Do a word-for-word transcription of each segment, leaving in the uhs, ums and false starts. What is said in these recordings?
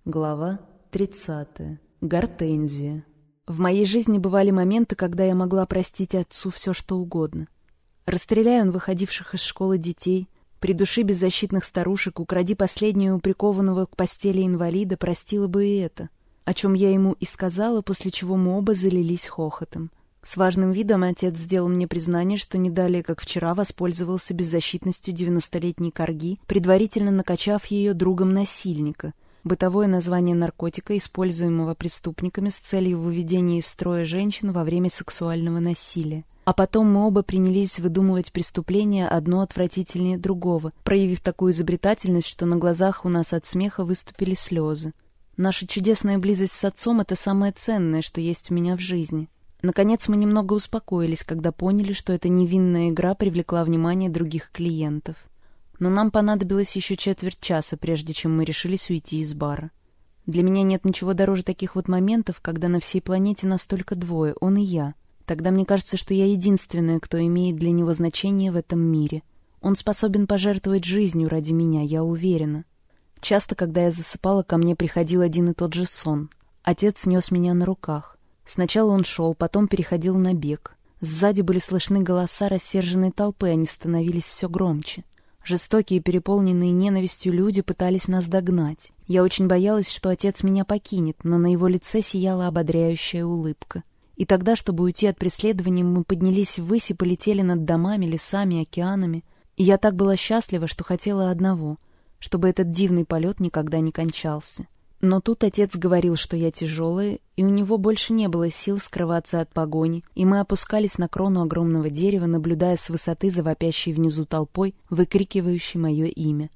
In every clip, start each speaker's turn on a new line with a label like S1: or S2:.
S1: Глава тридцатая. Гортензия. В моей жизни бывали моменты, когда я могла простить отцу все, что угодно. Расстреляй он выходивших из школы детей, придуши беззащитных старушек, укради последнюю прикованного к постели инвалида, простила бы и это, о чем я ему и сказала, после чего мы оба залились хохотом. С важным видом отец сделал мне признание, что не далее, как вчера, воспользовался беззащитностью девяностолетней корги, предварительно накачав ее другом насильника, бытовое название наркотика, используемого преступниками с целью выведения из строя женщин во время сексуального насилия. А потом мы оба принялись выдумывать преступления одно отвратительнее другого, проявив такую изобретательность, что на глазах у нас от смеха выступили слезы. Наша чудесная близость с отцом — это самое ценное, что есть у меня в жизни. Наконец мы немного успокоились, когда поняли, что эта невинная игра привлекла внимание других клиентов. Но нам понадобилось еще четверть часа, прежде чем мы решились уйти из бара. Для меня нет ничего дороже таких вот моментов, когда на всей планете нас только двое, он и я. Тогда мне кажется, что я единственная, кто имеет для него значение в этом мире. Он способен пожертвовать жизнью ради меня, я уверена. Часто, когда я засыпала, ко мне приходил один и тот же сон. Отец нес меня на руках. Сначала он шел, потом переходил на бег. Сзади были слышны голоса рассерженной толпы, они становились все громче. Жестокие, переполненные ненавистью люди пытались нас догнать. Я очень боялась, что отец меня покинет, но на его лице сияла ободряющая улыбка. И тогда, чтобы уйти от преследования, мы поднялись ввысь и полетели над домами, лесами, океанами. И я так была счастлива, что хотела одного — чтобы этот дивный полет никогда не кончался. Но тут отец говорил, что я тяжелая, и у него больше не было сил скрываться от погони, и мы опускались на крону огромного дерева, наблюдая с высоты за вопящей внизу толпой, выкрикивающей мое имя.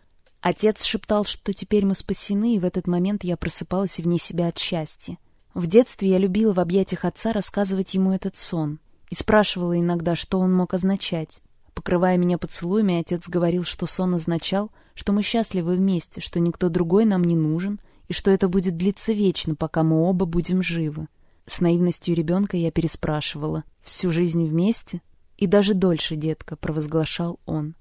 S1: Отец шептал, что теперь мы спасены, и в этот момент я просыпалась вне себя от счастья. В детстве я любила в объятиях отца рассказывать ему этот сон и спрашивала иногда, что он мог означать. Покрывая меня поцелуями, отец говорил, что сон означал, что мы счастливы вместе, что никто другой нам не нужен, и что это будет длиться вечно, пока мы оба будем живы. С наивностью ребенка я переспрашивала: «Всю жизнь вместе?» «И даже дольше, детка», — провозглашал он.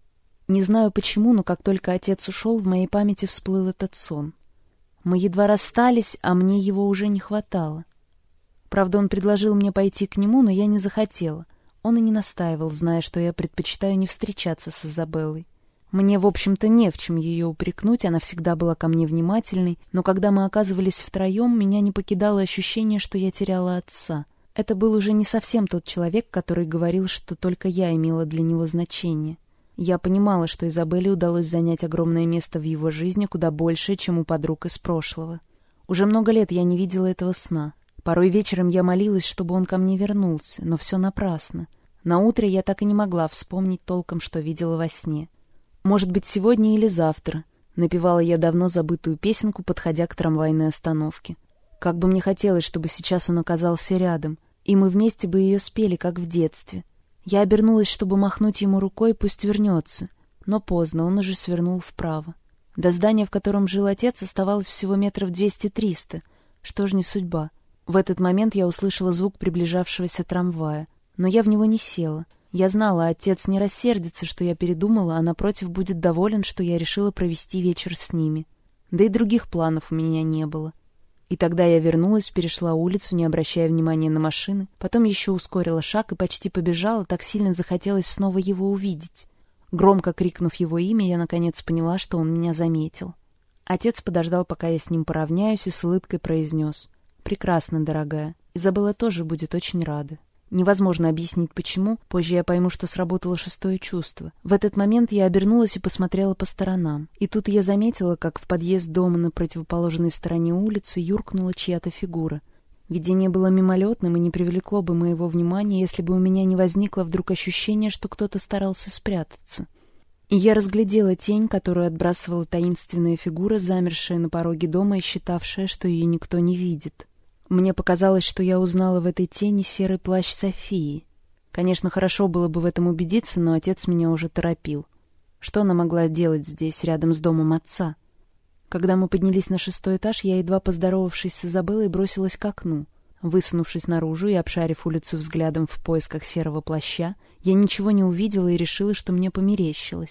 S1: Не знаю почему, но как только отец ушел, в моей памяти всплыл этот сон. Мы едва расстались, а мне его уже не хватало. Правда, он предложил мне пойти к нему, но я не захотела. Он и не настаивал, зная, что я предпочитаю не встречаться с Изабеллой. Мне, в общем-то, не в чем ее упрекнуть, она всегда была ко мне внимательной, но когда мы оказывались втроем, меня не покидало ощущение, что я теряла отца. Это был уже не совсем тот человек, который говорил, что только я имела для него значение. Я понимала, что Изабелле удалось занять огромное место в его жизни, куда большее, чем у подруг из прошлого. Уже много лет я не видела этого сна. Порой вечером я молилась, чтобы он ко мне вернулся, но все напрасно. Наутро я так и не могла вспомнить толком, что видела во сне. «Может быть, сегодня или завтра», — напевала я давно забытую песенку, подходя к трамвайной остановке. Как бы мне хотелось, чтобы сейчас он оказался рядом, и мы вместе бы ее спели, как в детстве. Я обернулась, чтобы махнуть ему рукой, пусть вернется. Но поздно, он уже свернул вправо. До здания, в котором жил отец, оставалось всего метров двести-триста. Что ж, не судьба. В этот момент я услышала звук приближавшегося трамвая, но я в него не села. Я знала, отец не рассердится, что я передумала, а напротив будет доволен, что я решила провести вечер с ними. Да и других планов у меня не было. И тогда я вернулась, перешла улицу, не обращая внимания на машины, потом еще ускорила шаг и почти побежала, так сильно захотелось снова его увидеть. Громко крикнув его имя, я наконец поняла, что он меня заметил. Отец подождал, пока я с ним поравняюсь, и с улыбкой произнес: «Прекрасно, дорогая. Изабелла тоже будет очень рада». Невозможно объяснить, почему. Позже я пойму, что сработало шестое чувство. В этот момент я обернулась и посмотрела по сторонам. И тут я заметила, как в подъезд дома на противоположной стороне улицы юркнула чья-то фигура. Видение было мимолетным и не привлекло бы моего внимания, если бы у меня не возникло вдруг ощущение, что кто-то старался спрятаться. И я разглядела тень, которую отбрасывала таинственная фигура, замершая на пороге дома и считавшая, что ее никто не видит. Мне показалось, что я узнала в этой тени серый плащ Софии. Конечно, хорошо было бы в этом убедиться, но отец меня уже торопил. Что она могла делать здесь, рядом с домом отца? Когда мы поднялись на шестой этаж, я, едва поздоровавшись с Изабеллой, бросилась к окну. Высунувшись наружу и обшарив улицу взглядом в поисках серого плаща, я ничего не увидела и решила, что мне померещилось.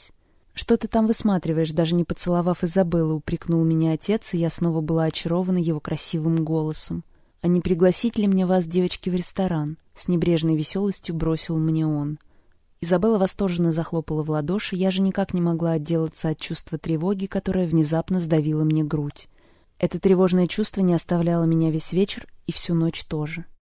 S1: «Что ты там высматриваешь, даже не поцеловав Изабеллу?» — упрекнул меня отец, и я снова была очарована его красивым голосом. «А не пригласить ли мне вас, девочки, в ресторан?» — с небрежной веселостью бросил мне он. Изабелла восторженно захлопала в ладоши, я же никак не могла отделаться от чувства тревоги, которое внезапно сдавило мне грудь. Это тревожное чувство не оставляло меня весь вечер и всю ночь тоже.